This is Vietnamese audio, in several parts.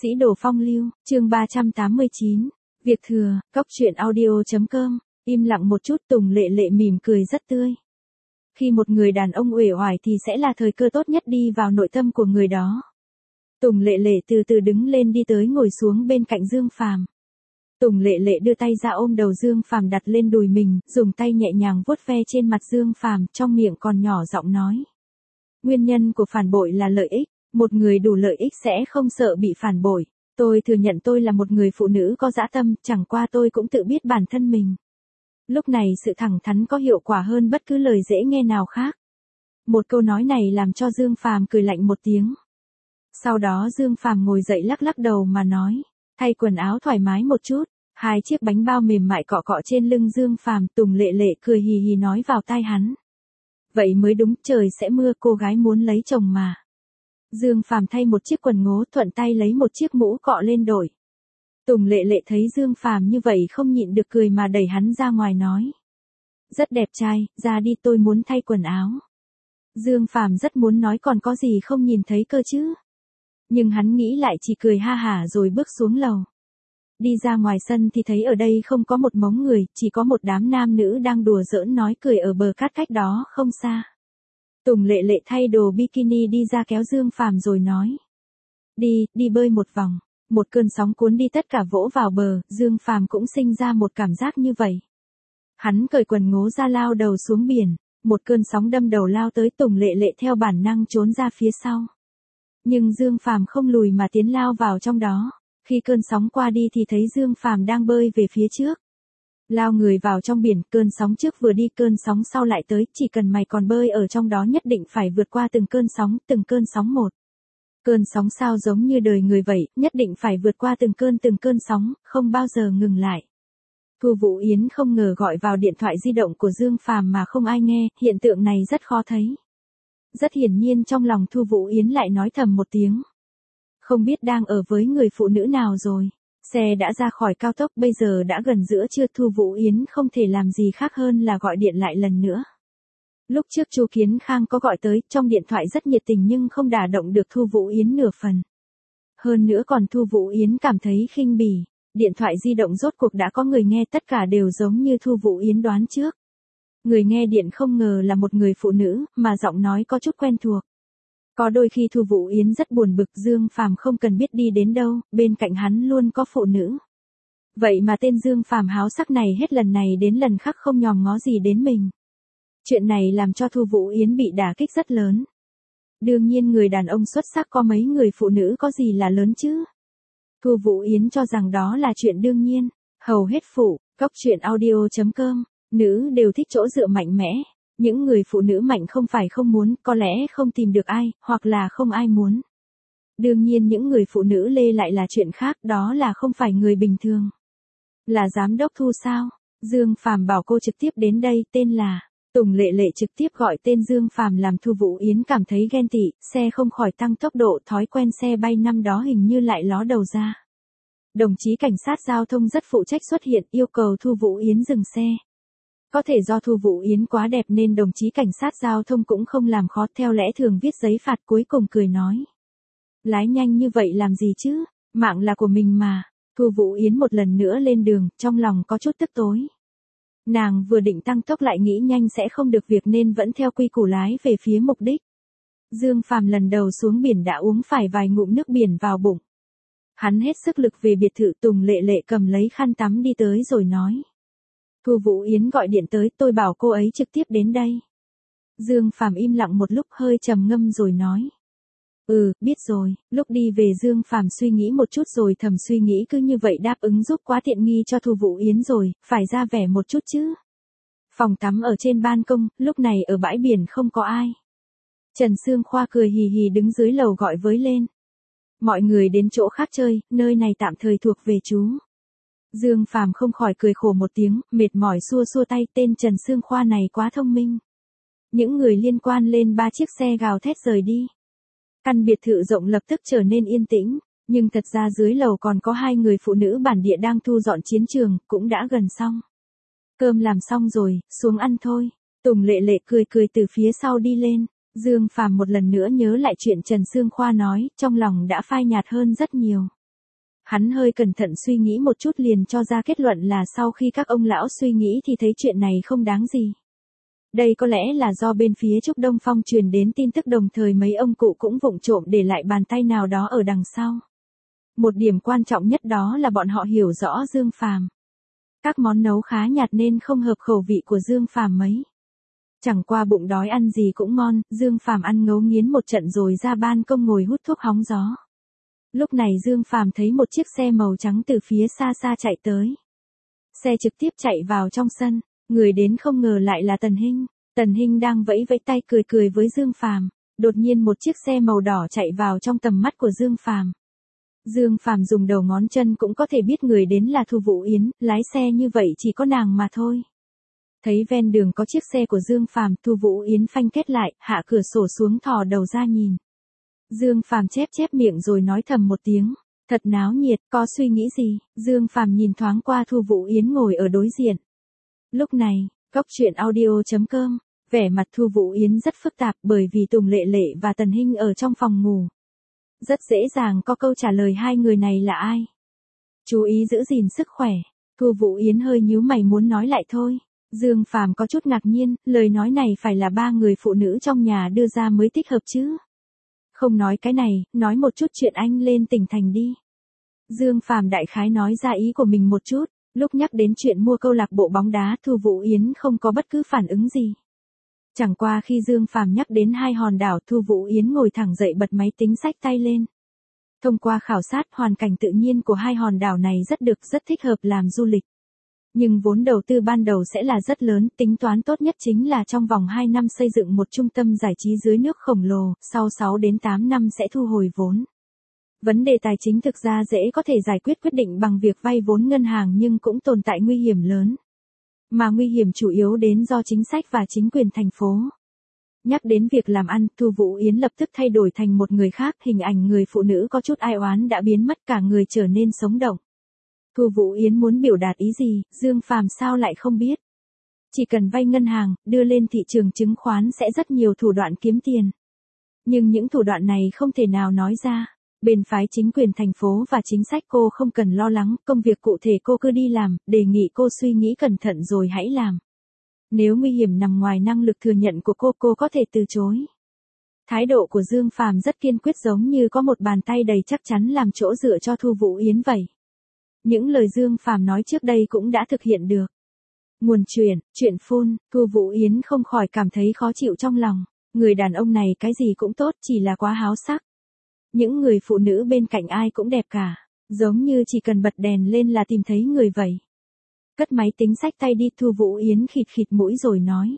Sĩ đồ phong lưu, chương 389. Việc thừa, cóc truyện audio.com. Im lặng một chút, Tùng Lệ Lệ mỉm cười rất tươi. Khi một người đàn ông uể oải thì sẽ là thời cơ tốt nhất đi vào nội tâm của người đó. Tùng Lệ Lệ từ từ đứng lên đi tới ngồi xuống bên cạnh Dương Phàm. Tùng Lệ Lệ đưa tay ra ôm đầu Dương Phàm đặt lên đùi mình, dùng tay nhẹ nhàng vuốt ve trên mặt Dương Phàm, trong miệng còn nhỏ giọng nói. Nguyên nhân của phản bội là lợi ích. Một người đủ lợi ích sẽ không sợ bị phản bội. Tôi thừa nhận tôi là một người phụ nữ có dã tâm, chẳng qua tôi cũng tự biết bản thân mình. Lúc này sự thẳng thắn có hiệu quả hơn bất cứ lời dễ nghe nào khác. Một câu nói này làm cho Dương Phàm cười lạnh một tiếng. Sau đó Dương Phàm ngồi dậy lắc lắc đầu mà nói, thay quần áo thoải mái một chút. Hai chiếc bánh bao mềm mại cọ cọ trên lưng Dương Phàm, Tùng Lệ Lệ cười hì hì nói vào tai hắn. Vậy mới đúng, trời sẽ mưa, cô gái muốn lấy chồng mà. Dương Phàm thay một chiếc quần ngố, thuận tay lấy một chiếc mũ cọ lên đội. Tùng Lệ Lệ thấy Dương Phàm như vậy không nhịn được cười mà đẩy hắn ra ngoài nói. Rất đẹp trai, ra đi, tôi muốn thay quần áo. Dương Phàm rất muốn nói còn có gì không nhìn thấy cơ chứ. Nhưng hắn nghĩ lại chỉ cười ha hả rồi bước xuống lầu. Đi ra ngoài sân thì thấy ở đây không có một mống người, chỉ có một đám nam nữ đang đùa giỡn nói cười ở bờ cát cách đó không xa. Tùng Lệ Lệ thay đồ bikini đi ra kéo Dương Phàm rồi nói. Đi bơi một vòng. Một cơn sóng cuốn đi tất cả vỗ vào bờ, Dương Phàm cũng sinh ra một cảm giác như vậy. Hắn cởi quần ngố ra lao đầu xuống biển, một cơn sóng đâm đầu lao tới, Tùng Lệ Lệ theo bản năng trốn ra phía sau. Nhưng Dương Phàm không lùi mà tiến lao vào trong đó, khi cơn sóng qua đi thì thấy Dương Phàm đang bơi về phía trước. Lao người vào trong biển, cơn sóng trước vừa đi, cơn sóng sau lại tới, chỉ cần mày còn bơi ở trong đó nhất định phải vượt qua từng cơn sóng một. Cơn sóng sao giống như đời người vậy, nhất định phải vượt qua từng cơn sóng, không bao giờ ngừng lại. Thu Vũ Yến không ngờ gọi vào điện thoại di động của Dương Phàm mà không ai nghe, hiện tượng này rất khó thấy. Rất hiển nhiên trong lòng Thu Vũ Yến lại nói thầm một tiếng. Không biết đang ở với người phụ nữ nào rồi. Xe đã ra khỏi cao tốc, bây giờ đã gần giữa trưa, Thu Vũ Yến không thể làm gì khác hơn là gọi điện lại lần nữa. Lúc trước Chu Kiến Khang có gọi tới, trong điện thoại rất nhiệt tình nhưng không đả động được Thu Vũ Yến nửa phần. Hơn nữa còn Thu Vũ Yến cảm thấy khinh bỉ, điện thoại di động rốt cuộc đã có người nghe, tất cả đều giống như Thu Vũ Yến đoán trước. Người nghe điện không ngờ là một người phụ nữ, mà giọng nói có chút quen thuộc. Có đôi khi Thu Vũ Yến rất buồn bực, Dương Phàm không cần biết đi đến đâu, bên cạnh hắn luôn có phụ nữ. Vậy mà tên Dương Phàm háo sắc này hết lần này đến lần khác không nhòm ngó gì đến mình. Chuyện này làm cho Thu Vũ Yến bị đả kích rất lớn. Đương nhiên người đàn ông xuất sắc có mấy người phụ nữ có gì là lớn chứ. Thu Vũ Yến cho rằng đó là chuyện đương nhiên. Hầu hết phụ, cóc truyện audio.com, nữ đều thích chỗ dựa mạnh mẽ. Những người phụ nữ mạnh không phải không muốn, có lẽ không tìm được ai, hoặc là không ai muốn. Đương nhiên những người phụ nữ lê lại là chuyện khác, đó là không phải người bình thường. Là giám đốc Thu sao? Dương Phàm bảo cô trực tiếp đến đây, tên là Tùng Lệ Lệ trực tiếp gọi tên Dương Phàm làm Thu Vũ Yến cảm thấy ghen tị, xe không khỏi tăng tốc độ, thói quen xe bay năm đó hình như lại ló đầu ra. Đồng chí cảnh sát giao thông rất phụ trách xuất hiện, yêu cầu Thu Vũ Yến dừng xe. Có thể do Thu Vũ Yến quá đẹp nên đồng chí cảnh sát giao thông cũng không làm khó, theo lẽ thường viết giấy phạt, cuối cùng cười nói. Lái nhanh như vậy làm gì chứ, mạng là của mình mà. Thu Vũ Yến một lần nữa lên đường, trong lòng có chút tức tối. Nàng vừa định tăng tốc lại nghĩ nhanh sẽ không được việc nên vẫn theo quy củ lái về phía mục đích. Dương Phàm lần đầu xuống biển đã uống phải vài ngụm nước biển vào bụng. Hắn hết sức lực về biệt thự, Tùng Lệ Lệ cầm lấy khăn tắm đi tới rồi nói. Thu Vũ Yến gọi điện tới, tôi bảo cô ấy trực tiếp đến đây. Dương Phàm im lặng một lúc hơi trầm ngâm rồi nói. Biết rồi. Lúc đi về Dương Phàm suy nghĩ một chút rồi thầm suy nghĩ cứ như vậy đáp ứng giúp quá tiện nghi cho Thu Vũ Yến rồi, phải ra vẻ một chút chứ. Phòng tắm ở trên ban công, lúc này ở bãi biển không có ai. Trần Sương Khoa cười hì hì đứng dưới lầu gọi với lên. Mọi người đến chỗ khác chơi, nơi này tạm thời thuộc về chú. Dương Phàm không khỏi cười khổ một tiếng, mệt mỏi xua xua tay, tên Trần Sương Khoa này quá thông minh. Những người liên quan lên 3 chiếc xe gào thét rời đi. Căn biệt thự rộng lập tức trở nên yên tĩnh, nhưng thật ra dưới lầu còn có 2 người phụ nữ bản địa đang thu dọn chiến trường, cũng đã gần xong. Cơm làm xong rồi, xuống ăn thôi. Tùng Lệ Lệ cười cười từ phía sau đi lên. Dương Phàm một lần nữa nhớ lại chuyện Trần Sương Khoa nói, trong lòng đã phai nhạt hơn rất nhiều. Hắn hơi cẩn thận suy nghĩ một chút liền cho ra kết luận là sau khi các ông lão suy nghĩ thì thấy chuyện này không đáng gì. Đây có lẽ là do bên phía Trúc Đông Phong truyền đến tin tức, đồng thời mấy ông cụ cũng vụng trộm để lại bàn tay nào đó ở đằng sau. Một điểm quan trọng nhất đó là bọn họ hiểu rõ Dương Phàm. Các món nấu khá nhạt nên không hợp khẩu vị của Dương Phàm mấy. Chẳng qua bụng đói ăn gì cũng ngon, Dương Phàm ăn ngấu nghiến một trận rồi ra ban công ngồi hút thuốc hóng gió. Lúc này Dương Phàm thấy một chiếc xe màu trắng từ phía xa xa chạy tới. Xe trực tiếp chạy vào trong sân, người đến không ngờ lại là Tần Hinh. Tần Hinh đang vẫy vẫy tay cười cười với Dương Phàm, đột nhiên một chiếc xe màu đỏ chạy vào trong tầm mắt của Dương Phàm. Dương Phàm dùng đầu ngón chân cũng có thể biết người đến là Thu Vũ Yến, lái xe như vậy chỉ có nàng mà thôi. Thấy ven đường có chiếc xe của Dương Phàm, Thu Vũ Yến phanh kết lại, hạ cửa sổ xuống thò đầu ra nhìn. Dương Phàm chép chép miệng rồi nói thầm một tiếng, thật náo nhiệt, có suy nghĩ gì? Dương Phàm nhìn thoáng qua Thu Vũ Yến ngồi ở đối diện. Lúc này, góc chuyện audio.com, vẻ mặt Thu Vũ Yến rất phức tạp bởi vì Tùng Lệ Lệ và Tần Hinh ở trong phòng ngủ. Rất dễ dàng có câu trả lời hai người này là ai. Chú ý giữ gìn sức khỏe. Thu Vũ Yến hơi nhíu mày muốn nói lại thôi. Dương Phàm có chút ngạc nhiên, lời nói này phải là ba người phụ nữ trong nhà đưa ra mới thích hợp chứ. Không nói cái này, nói một chút chuyện anh lên tỉnh thành đi. Dương Phàm đại khái nói ra ý của mình một chút, lúc nhắc đến chuyện mua câu lạc bộ bóng đá Thu Vũ Yến không có bất cứ phản ứng gì. Chẳng qua khi Dương Phàm nhắc đến hai hòn đảo, Thu Vũ Yến ngồi thẳng dậy bật máy tính xách tay lên. Thông qua khảo sát hoàn cảnh tự nhiên của hai hòn đảo này rất thích hợp làm du lịch. Nhưng vốn đầu tư ban đầu sẽ là rất lớn, tính toán tốt nhất chính là trong vòng 2 năm xây dựng một trung tâm giải trí dưới nước khổng lồ, sau 6 đến 8 năm sẽ thu hồi vốn. Vấn đề tài chính thực ra dễ có thể giải quyết quyết định bằng việc vay vốn ngân hàng nhưng cũng tồn tại nguy hiểm lớn. Mà nguy hiểm chủ yếu đến do chính sách và chính quyền thành phố. Nhắc đến việc làm ăn, Thu Vũ Yến lập tức thay đổi thành một người khác, hình ảnh người phụ nữ có chút ai oán đã biến mất, cả người trở nên sống động. Thu Vũ Yến muốn biểu đạt ý gì, Dương Phàm sao lại không biết. Chỉ cần vay ngân hàng, đưa lên thị trường chứng khoán sẽ rất nhiều thủ đoạn kiếm tiền. Nhưng những thủ đoạn này không thể nào nói ra. Bên phái chính quyền thành phố và chính sách cô không cần lo lắng, công việc cụ thể cô cứ đi làm, đề nghị cô suy nghĩ cẩn thận rồi hãy làm. Nếu nguy hiểm nằm ngoài năng lực thừa nhận của cô có thể từ chối. Thái độ của Dương Phàm rất kiên quyết, giống như có một bàn tay đầy chắc chắn làm chỗ dựa cho Thu Vũ Yến vậy. Những lời Dương Phàm nói trước đây cũng đã thực hiện được. Nguồn chuyện phun, Thu Vũ Yến không khỏi cảm thấy khó chịu trong lòng. Người đàn ông này cái gì cũng tốt, chỉ là quá háo sắc. Những người phụ nữ bên cạnh ai cũng đẹp cả, giống như chỉ cần bật đèn lên là tìm thấy người vậy. Cất máy tính xách tay đi, Thu Vũ Yến khịt khịt mũi rồi nói.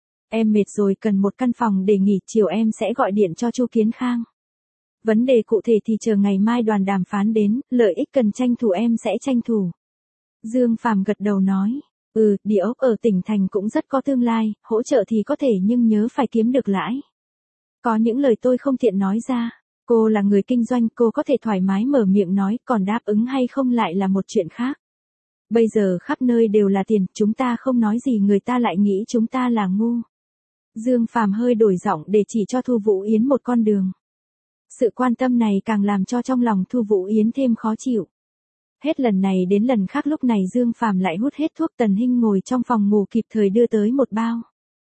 Em mệt rồi, cần một căn phòng để nghỉ, chiều em sẽ gọi điện cho Chu Kiến Khang. Vấn đề cụ thể thì chờ ngày mai đoàn đàm phán đến, lợi ích cần tranh thủ em sẽ tranh thủ. Dương Phàm gật đầu nói, địa ốc ở tỉnh thành cũng rất có tương lai, hỗ trợ thì có thể nhưng nhớ phải kiếm được lãi. Có những lời tôi không tiện nói ra. Cô là người kinh doanh, cô có thể thoải mái mở miệng nói, còn đáp ứng hay không lại là một chuyện khác. Bây giờ khắp nơi đều là tiền, chúng ta không nói gì người ta lại nghĩ chúng ta là ngu. Dương Phàm hơi đổi giọng để chỉ cho Thu Vũ Yến một con đường. Sự quan tâm này càng làm cho trong lòng Thu Vũ Yến thêm khó chịu. Hết lần này đến lần khác, lúc này Dương Phàm lại hút hết thuốc. Tần Hinh ngồi trong phòng ngủ kịp thời đưa tới một bao.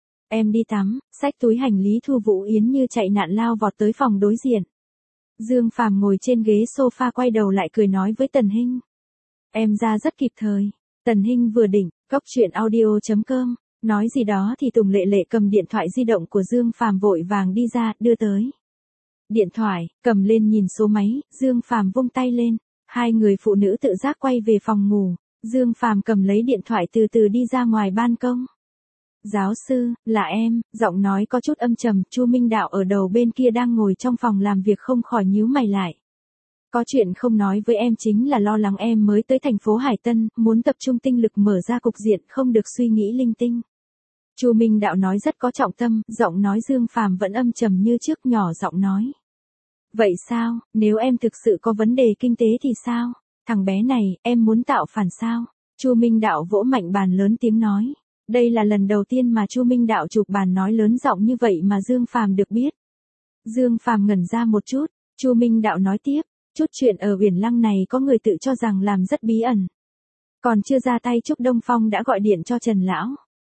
Em đi tắm, xách túi hành lý, Thu Vũ Yến như chạy nạn lao vọt tới phòng đối diện. Dương Phàm ngồi trên ghế sofa quay đầu lại cười nói với Tần Hinh. Em ra rất kịp thời. Tần Hinh vừa định, góc chuyện audio.com, nói gì đó thì Tùng Lệ Lệ cầm điện thoại di động của Dương Phàm vội vàng đi ra, đưa tới. Điện thoại, cầm lên nhìn số máy, Dương Phàm vung tay lên. Hai người phụ nữ tự giác quay về phòng ngủ. Dương Phàm cầm lấy điện thoại từ từ đi ra ngoài ban công. Giáo sư, là em, giọng nói có chút âm trầm, Chu Minh Đạo ở đầu bên kia đang ngồi trong phòng làm việc không khỏi nhíu mày lại. Có chuyện không nói với em chính là lo lắng em mới tới thành phố Hải Tân, muốn tập trung tinh lực mở ra cục diện, không được suy nghĩ linh tinh. Chu Minh Đạo nói rất có trọng tâm, giọng nói Dương Phàm vẫn âm trầm như trước, nhỏ giọng nói. Vậy sao, nếu em thực sự có vấn đề kinh tế thì sao? Thằng bé này, em muốn tạo phản sao? Chu Minh Đạo vỗ mạnh bàn lớn tiếng nói. Đây là lần đầu tiên mà Chu Minh Đạo chụp bàn nói lớn giọng như vậy mà Dương Phàm được biết. Dương Phàm ngẩn ra một chút, Chu Minh Đạo nói tiếp, Chút chuyện ở Uyển Lăng này có người tự cho rằng làm rất bí ẩn. Còn chưa ra tay Trúc Đông Phong đã gọi điện cho Trần Lão.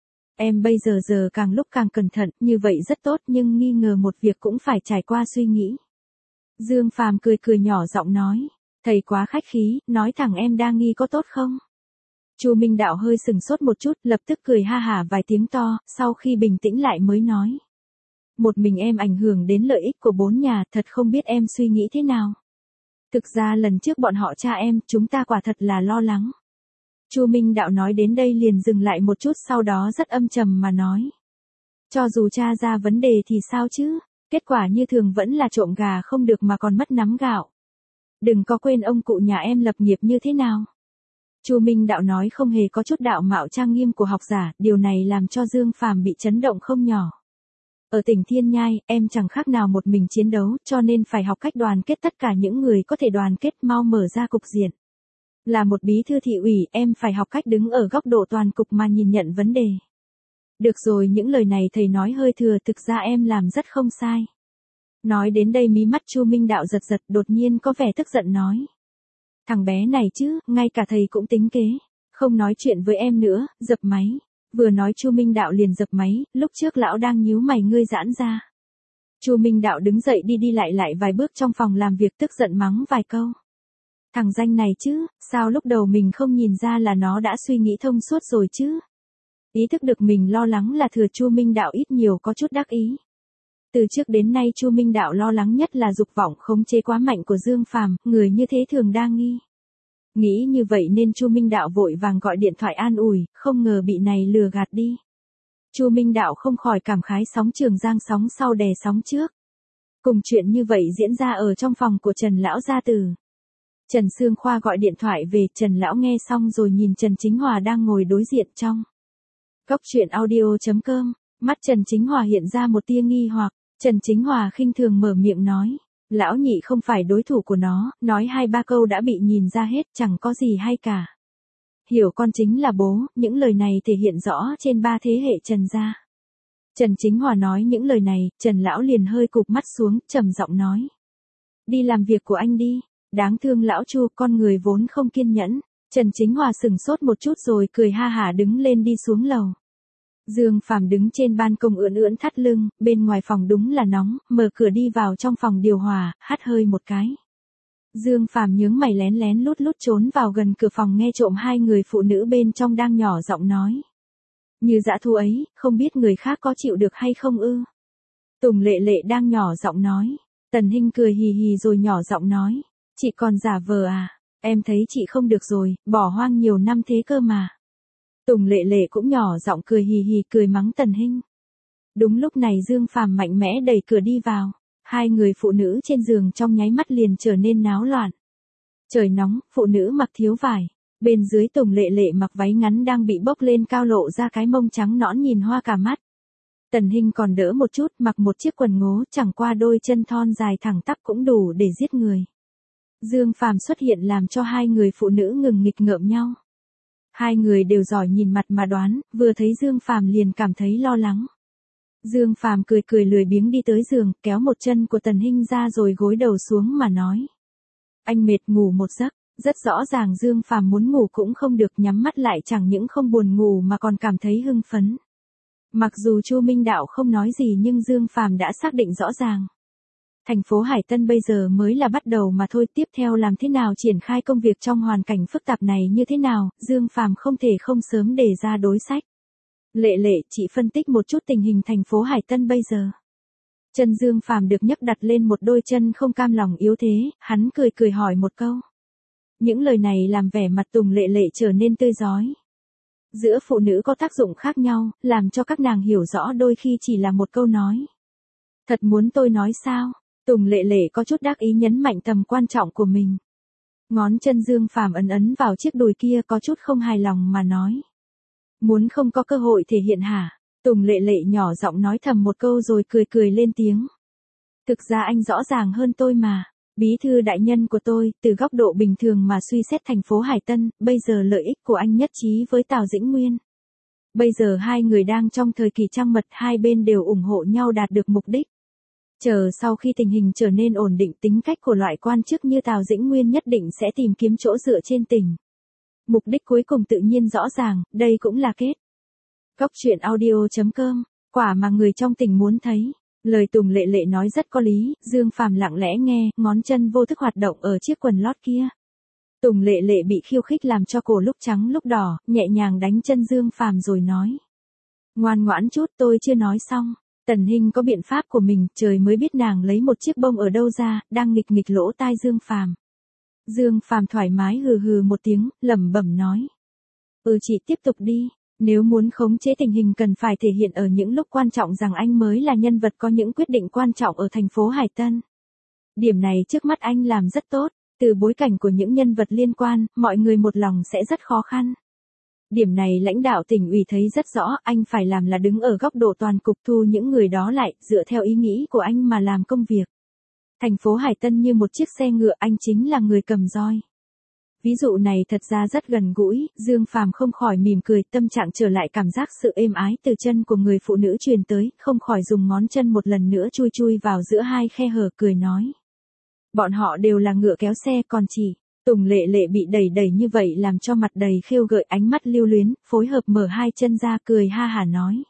Em bây giờ càng lúc càng cẩn thận, như vậy rất tốt nhưng nghi ngờ một việc cũng phải trải qua suy nghĩ. Dương Phàm cười cười nhỏ giọng nói. Thầy quá khách khí, nói thẳng em đa nghi có tốt không? Chu Minh Đạo hơi sừng sốt một chút, lập tức cười ha hả vài tiếng to, sau khi bình tĩnh lại mới nói. Một mình em ảnh hưởng đến lợi ích của 4 nhà, thật không biết em suy nghĩ thế nào. Thực ra lần trước bọn họ tra em, chúng ta quả thật là lo lắng. Chu Minh Đạo nói đến đây liền dừng lại một chút, sau đó rất âm trầm mà nói. Cho dù tra ra vấn đề thì sao chứ, kết quả như thường vẫn là trộm gà không được mà còn mất nắm gạo. Đừng có quên ông cụ nhà em lập nghiệp như thế nào. Chu Minh Đạo nói không hề có chút đạo mạo trang nghiêm của học giả, điều này làm cho Dương Phàm bị chấn động không nhỏ. Ở tỉnh Thiên Nhai, em chẳng khác nào một mình chiến đấu, cho nên phải học cách đoàn kết tất cả những người có thể đoàn kết, mau mở ra cục diện. Là một bí thư thị ủy, em phải học cách đứng ở góc độ toàn cục mà nhìn nhận vấn đề. Được rồi, những lời này thầy nói hơi thừa, thực ra em làm rất không sai. Nói đến đây mí mắt Chu Minh Đạo giật giật, đột nhiên có vẻ tức giận nói. Thằng bé này chứ, ngay cả thầy cũng tính kế. Không nói chuyện với em nữa, dập máy. Vừa nói Chu Minh Đạo liền dập máy, lúc trước lão đang nhíu mày ngươi giãn ra. Chu Minh Đạo đứng dậy đi lại vài bước trong phòng làm việc, tức giận mắng vài câu. Thằng danh này chứ, sao lúc đầu mình không nhìn ra là nó đã suy nghĩ thông suốt rồi chứ. Ý thức được mình lo lắng là thừa, Chu Minh Đạo ít nhiều có chút đắc ý. Từ trước đến nay Chu Minh Đạo lo lắng nhất là dục vọng khống chế quá mạnh của Dương Phàm, người như thế thường đa nghi. Nghĩ như vậy nên Chu Minh Đạo vội vàng gọi điện thoại an ủi, không ngờ bị này lừa gạt đi. Chu Minh Đạo không khỏi cảm khái sóng Trường Giang sóng sau đè sóng trước. Cùng chuyện như vậy diễn ra ở trong phòng của Trần Lão gia tử. Trần Sương Khoa gọi điện thoại về, Trần Lão nghe xong rồi nhìn Trần Chính Hòa đang ngồi đối diện trong góc chuyện audio.com, mắt Trần Chính Hòa hiện ra một tia nghi hoặc. Trần Chính Hòa khinh thường mở miệng nói, lão nhị không phải đối thủ của nó, nói 2-3 câu đã bị nhìn ra hết, chẳng có gì hay cả. Hiểu con chính là bố, những lời này thể hiện rõ trên 3 thế hệ Trần gia. Trần Chính Hòa nói những lời này, Trần lão liền hơi cụp mắt xuống, trầm giọng nói. Đi làm việc của anh đi, đáng thương lão Chu, con người vốn không kiên nhẫn. Trần Chính Hòa sừng sốt một chút rồi cười ha hả đứng lên đi xuống lầu. Dương Phàm đứng trên ban công ưỡn ưỡn thắt lưng, bên ngoài phòng đúng là nóng, mở cửa đi vào trong phòng điều hòa, hắt hơi một cái. Dương Phàm nhướng mày lén lén lút lút trốn vào gần cửa phòng nghe trộm hai người phụ nữ bên trong đang nhỏ giọng nói. Như dã thu ấy, không biết người khác có chịu được hay không ư. Tùng Lệ Lệ đang nhỏ giọng nói. Tần Hinh cười hì hì rồi nhỏ giọng nói. Chị còn giả vờ à, em thấy chị không được rồi, bỏ hoang nhiều năm thế cơ mà. Tùng Lệ Lệ cũng nhỏ giọng cười hì hì cười mắng Tần Hinh. Đúng lúc này Dương Phàm mạnh mẽ đẩy cửa đi vào. Hai người phụ nữ trên giường trong nháy mắt liền trở nên náo loạn. Trời nóng, phụ nữ mặc thiếu vải. Bên dưới Tùng Lệ Lệ mặc váy ngắn đang bị bốc lên cao lộ ra cái mông trắng nõn nhìn hoa cả mắt. Tần Hinh còn đỡ một chút, mặc một chiếc quần ngố, chẳng qua đôi chân thon dài thẳng tắp cũng đủ để giết người. Dương Phàm xuất hiện làm cho hai người phụ nữ ngừng nghịch ngợm nhau. Hai người đều giỏi nhìn mặt mà đoán, vừa thấy Dương Phàm liền cảm thấy lo lắng. Dương Phàm cười cười lười biếng đi tới giường, kéo một chân của Tần Hinh ra rồi gối đầu xuống mà nói. Anh mệt ngủ một giấc, rất rõ ràng Dương Phàm muốn ngủ cũng không được, nhắm mắt lại chẳng những không buồn ngủ mà còn cảm thấy hưng phấn. Mặc dù Chu Minh Đạo không nói gì nhưng Dương Phàm đã xác định rõ ràng. Thành phố Hải Tân bây giờ mới là bắt đầu mà thôi, tiếp theo làm thế nào triển khai công việc trong hoàn cảnh phức tạp này như thế nào, Dương Phàm không thể không sớm đề ra đối sách. Lệ Lệ, chị phân tích một chút tình hình thành phố Hải Tân bây giờ. Chân Dương Phàm được nhấc đặt lên một đôi chân không cam lòng yếu thế, hắn cười cười hỏi một câu. Những lời này làm vẻ mặt Tùng Lệ Lệ trở nên tươi rói. Giữa phụ nữ có tác dụng khác nhau, làm cho các nàng hiểu rõ đôi khi chỉ là một câu nói. Thật muốn tôi nói sao? Tùng Lệ Lệ có chút đắc ý nhấn mạnh tầm quan trọng của mình. Ngón chân Dương Phàm ấn ấn vào chiếc đùi kia có chút không hài lòng mà nói. Muốn không có cơ hội thể hiện hả? Tùng Lệ Lệ nhỏ giọng nói thầm một câu rồi cười cười lên tiếng. Thực ra anh rõ ràng hơn tôi mà. Bí thư đại nhân của tôi, từ góc độ bình thường mà suy xét thành phố Hải Tân, bây giờ lợi ích của anh nhất trí với Tào Dĩnh Nguyên. Bây giờ hai người đang trong thời kỳ trăng mật, hai bên đều ủng hộ nhau đạt được mục đích. Chờ sau khi tình hình trở nên ổn định, tính cách của loại quan chức như Tào Dĩnh Nguyên nhất định sẽ tìm kiếm chỗ dựa trên tỉnh. Mục đích cuối cùng tự nhiên rõ ràng, đây cũng là kết. Cóc truyện audio.com, quả mà người trong tỉnh muốn thấy. Lời Tùng Lệ Lệ nói rất có lý, Dương Phàm lặng lẽ nghe, ngón chân vô thức hoạt động ở chiếc quần lót kia. Tùng Lệ Lệ bị khiêu khích làm cho cổ lúc trắng lúc đỏ, nhẹ nhàng đánh chân Dương Phàm rồi nói. Ngoan ngoãn chút, tôi chưa nói xong. Tần Hinh có biện pháp của mình, trời mới biết nàng lấy một chiếc bông ở đâu ra, đang nghịch nghịch lỗ tai Dương Phàm. Dương Phàm thoải mái hừ hừ một tiếng, lẩm bẩm nói. Chị tiếp tục đi, nếu muốn khống chế tình hình cần phải thể hiện ở những lúc quan trọng rằng anh mới là nhân vật có những quyết định quan trọng ở thành phố Hải Tân. Điểm này trước mắt anh làm rất tốt, từ bối cảnh của những nhân vật liên quan, mọi người một lòng sẽ rất khó khăn. Điểm này lãnh đạo tỉnh ủy thấy rất rõ, anh phải làm là đứng ở góc độ toàn cục thu những người đó lại, dựa theo ý nghĩ của anh mà làm công việc. Thành phố Hải Tân như một chiếc xe ngựa, anh chính là người cầm roi. Ví dụ này thật ra rất gần gũi, Dương Phàm không khỏi mỉm cười, tâm trạng trở lại cảm giác sự êm ái từ chân của người phụ nữ truyền tới, không khỏi dùng ngón chân một lần nữa chui chui vào giữa hai khe hở, cười nói. Bọn họ đều là ngựa kéo xe, còn chỉ. Tùng Lệ Lệ bị đẩy đẩy như vậy làm cho mặt đầy khêu gợi, ánh mắt lưu luyến, phối hợp mở hai chân ra cười ha hả nói.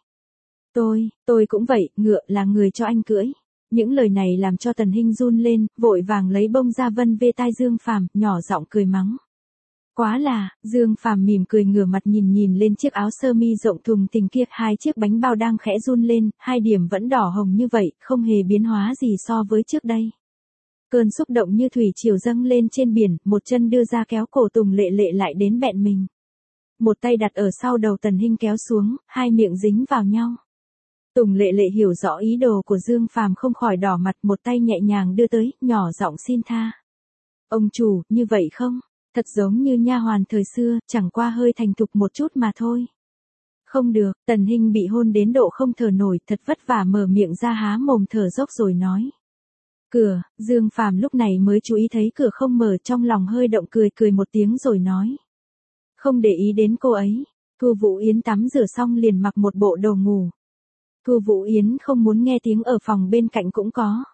Tôi cũng vậy, ngựa là người cho anh cưỡi. Những lời này làm cho Tần Hinh run lên, vội vàng lấy bông ra vân về tai Dương Phàm, nhỏ giọng cười mắng. Quá là, Dương Phàm mỉm cười ngửa mặt nhìn lên chiếc áo sơ mi rộng thùng thình kia, hai chiếc bánh bao đang khẽ run lên, hai điểm vẫn đỏ hồng như vậy, không hề biến hóa gì so với trước đây. Cơn xúc động như thủy triều dâng lên trên biển, một chân đưa ra kéo cổ Tùng Lệ Lệ lại đến bẹn mình. Một tay đặt ở sau đầu Tần Hinh kéo xuống, hai miệng dính vào nhau. Tùng Lệ Lệ hiểu rõ ý đồ của Dương Phàm, không khỏi đỏ mặt, một tay nhẹ nhàng đưa tới, nhỏ giọng xin tha. Ông chủ, như vậy không? Thật giống như nha hoàn thời xưa, chẳng qua hơi thành thục một chút mà thôi. Không được, Tần Hinh bị hôn đến độ không thở nổi, thật vất vả mở miệng ra há mồm thở dốc rồi nói. Cửa, Dương Phàm lúc này mới chú ý thấy cửa không mở, trong lòng hơi động, cười một tiếng rồi nói. Không để ý đến cô ấy. Thu Vũ Yến tắm rửa xong liền mặc một bộ đồ ngủ. Thu Vũ Yến không muốn nghe tiếng ở phòng bên cạnh cũng có.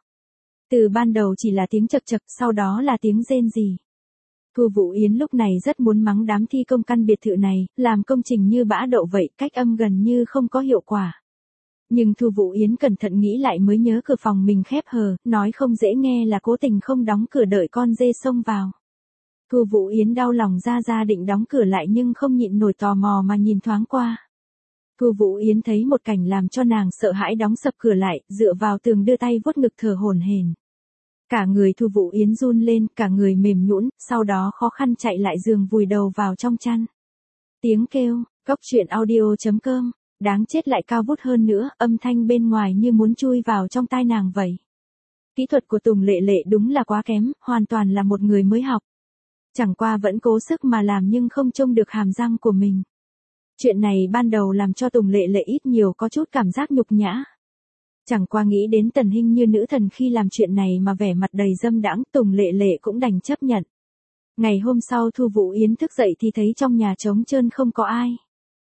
Từ ban đầu chỉ là tiếng chật chật, sau đó là tiếng rên rỉ. Thu Vũ Yến lúc này rất muốn mắng đám thi công căn biệt thự này, làm công trình như bã đậu vậy, cách âm gần như không có hiệu quả. Nhưng Thu Vũ Yến cẩn thận nghĩ lại mới nhớ cửa phòng mình khép hờ, nói không dễ nghe là cố tình không đóng cửa đợi con dê xông vào. Thu Vũ Yến đau lòng ra định đóng cửa lại nhưng không nhịn nổi tò mò mà nhìn thoáng qua. Thu Vũ Yến thấy một cảnh làm cho nàng sợ hãi, đóng sập cửa lại, dựa vào tường đưa tay vuốt ngực thở hổn hển. Cả người Thu Vũ Yến run lên, cả người mềm nhũn, sau đó khó khăn chạy lại giường vùi đầu vào trong chăn. Tiếng kêu, cóc truyện audio.com, đáng chết lại cao vút hơn nữa, âm thanh bên ngoài như muốn chui vào trong tai nàng vậy. Kỹ thuật của Tùng Lệ Lệ đúng là quá kém, hoàn toàn là một người mới học. Chẳng qua vẫn cố sức mà làm nhưng không trông được hàm răng của mình. Chuyện này ban đầu làm cho Tùng Lệ Lệ ít nhiều có chút cảm giác nhục nhã. Chẳng qua nghĩ đến Tần Hinh như nữ thần khi làm chuyện này mà vẻ mặt đầy dâm đãng, Tùng Lệ Lệ cũng đành chấp nhận. Ngày hôm sau Thu Vũ Yến thức dậy thì thấy trong nhà trống trơn không có ai.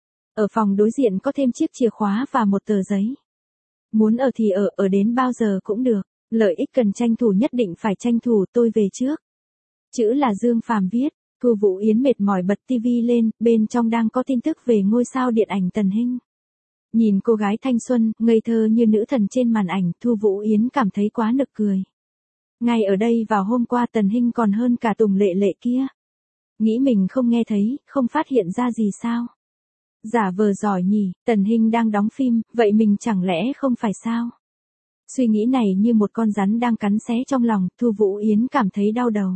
Ở phòng đối diện có thêm chiếc chìa khóa và một tờ giấy. Muốn ở thì ở đến bao giờ cũng được, lợi ích cần tranh thủ nhất định phải tranh thủ, tôi về trước. Chữ là Dương Phàm viết. Thu Vũ Yến mệt mỏi bật tivi lên, bên trong đang có tin tức về ngôi sao điện ảnh Tần Hinh. Nhìn cô gái thanh xuân, ngây thơ như nữ thần trên màn ảnh, Thu Vũ Yến cảm thấy quá nực cười. Ngay ở đây vào hôm qua Tần Hinh còn hơn cả Tùng Lệ Lệ kia. Nghĩ mình không nghe thấy, không phát hiện ra gì sao? Giả vờ giỏi nhỉ, Tần Hinh đang đóng phim, vậy mình chẳng lẽ không phải sao? Suy nghĩ này như một con rắn đang cắn xé trong lòng, Thu Vũ Yến cảm thấy đau đầu.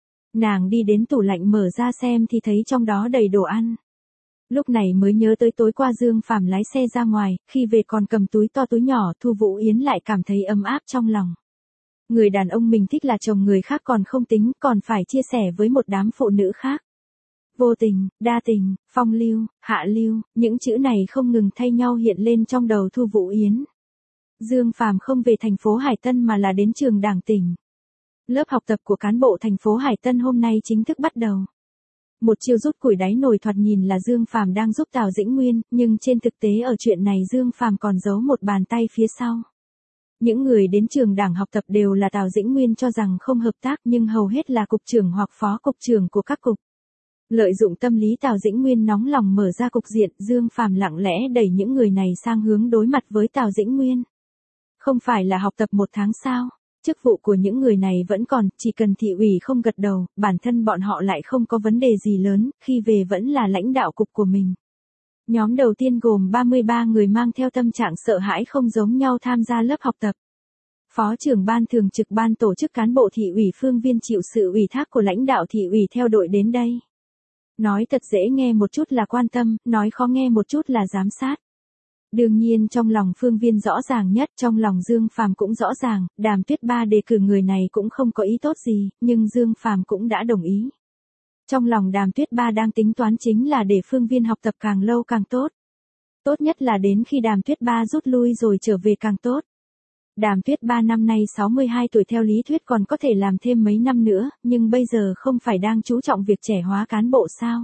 Nàng đi đến tủ lạnh mở ra xem thì thấy trong đó đầy đồ ăn. Lúc này mới nhớ tới tối qua Dương Phàm lái xe ra ngoài, khi về còn cầm túi to túi nhỏ, Thu Vũ Yến lại cảm thấy ấm áp trong lòng. Người đàn ông mình thích là chồng người khác còn không tính, còn phải chia sẻ với một đám phụ nữ khác. Vô tình, đa tình, phong lưu, hạ lưu, những chữ này không ngừng thay nhau hiện lên trong đầu Thu Vũ Yến. Dương Phàm không về thành phố Hải Tân mà là đến trường Đảng tỉnh. Lớp học tập của cán bộ thành phố Hải Tân hôm nay chính thức bắt đầu. Một chiêu rút củi đáy nồi thoạt nhìn là Dương Phàm đang giúp Tào Dĩnh Nguyên, nhưng trên thực tế ở chuyện này Dương Phàm còn giấu một bàn tay phía sau. Những người đến trường đảng học tập đều là Tào Dĩnh Nguyên cho rằng không hợp tác nhưng hầu hết là cục trưởng hoặc phó cục trưởng của các cục. Lợi dụng tâm lý Tào Dĩnh Nguyên nóng lòng mở ra cục diện, Dương Phàm lặng lẽ đẩy những người này sang hướng đối mặt với Tào Dĩnh Nguyên. Không phải là học tập 1 tháng sao? Chức vụ của những người này vẫn còn, chỉ cần thị ủy không gật đầu, bản thân bọn họ lại không có vấn đề gì lớn, khi về vẫn là lãnh đạo cục của mình. Nhóm đầu tiên gồm 33 người mang theo tâm trạng sợ hãi không giống nhau tham gia lớp học tập. Phó trưởng ban thường trực ban tổ chức cán bộ thị ủy Phương Viên chịu sự ủy thác của lãnh đạo thị ủy theo đội đến đây. Nói thật dễ nghe một chút là quan tâm, nói khó nghe một chút là giám sát. Đương nhiên trong lòng Phương Viên rõ ràng nhất, trong lòng Dương Phàm cũng rõ ràng, Đàm Tuyết Ba đề cử người này cũng không có ý tốt gì, nhưng Dương Phàm cũng đã đồng ý. Trong lòng Đàm Tuyết Ba đang tính toán chính là để Phương Viên học tập càng lâu càng tốt. Tốt nhất là đến khi Đàm Tuyết Ba rút lui rồi trở về càng tốt. Đàm Tuyết Ba năm nay 62 tuổi theo lý thuyết còn có thể làm thêm mấy năm nữa, nhưng bây giờ không phải đang chú trọng việc trẻ hóa cán bộ sao?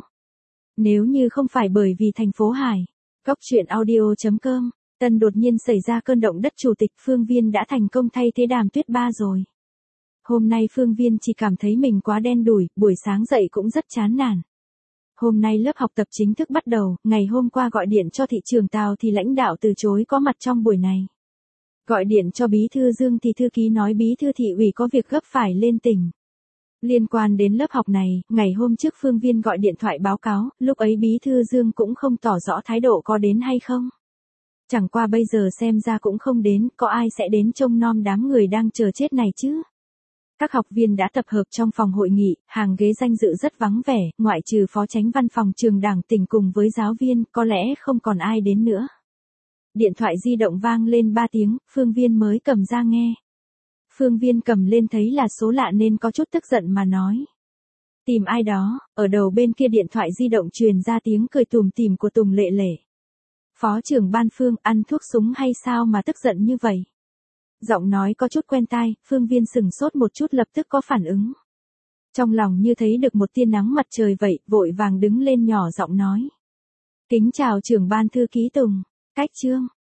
Nếu như không phải bởi vì thành phố Hải, Cóc truyện audio.com, Tân đột nhiên xảy ra cơn động đất chủ tịch Phương Viên đã thành công thay thế Đàm Tuyết Ba rồi. Hôm nay Phương Viên chỉ cảm thấy mình quá đen đủi, buổi sáng dậy cũng rất chán nản. Hôm nay lớp học tập chính thức bắt đầu, ngày hôm qua gọi điện cho thị trưởng Tào thì lãnh đạo từ chối có mặt trong buổi này. Gọi điện cho bí thư Dương thì thư ký nói bí thư thị ủy có việc gấp phải lên tỉnh. Liên quan đến lớp học này, ngày hôm trước Phương Viên gọi điện thoại báo cáo, lúc ấy bí thư Dương cũng không tỏ rõ thái độ có đến hay không. Chẳng qua bây giờ xem ra cũng không đến, có ai sẽ đến trông nom đám người đang chờ chết này chứ. Các học viên đã tập hợp trong phòng hội nghị, hàng ghế danh dự rất vắng vẻ, ngoại trừ phó chánh văn phòng trường đảng tỉnh cùng với giáo viên, có lẽ không còn ai đến nữa. Điện thoại di động vang lên 3 tiếng, Phương Viên mới cầm ra nghe. Phương Viên cầm lên thấy là số lạ nên có chút tức giận mà nói. Tìm ai đó, ở đầu bên kia điện thoại di động truyền ra tiếng cười tủm tỉm của Tùng Lệ Lệ. Phó trưởng ban Phương, ăn thuốc súng hay sao mà tức giận như vậy? Giọng nói có chút quen tai, Phương Viên sửng sốt một chút lập tức có phản ứng. Trong lòng như thấy được một tia nắng mặt trời vậy, vội vàng đứng lên nhỏ giọng nói. Kính chào trưởng ban thư ký Tùng, cách chương.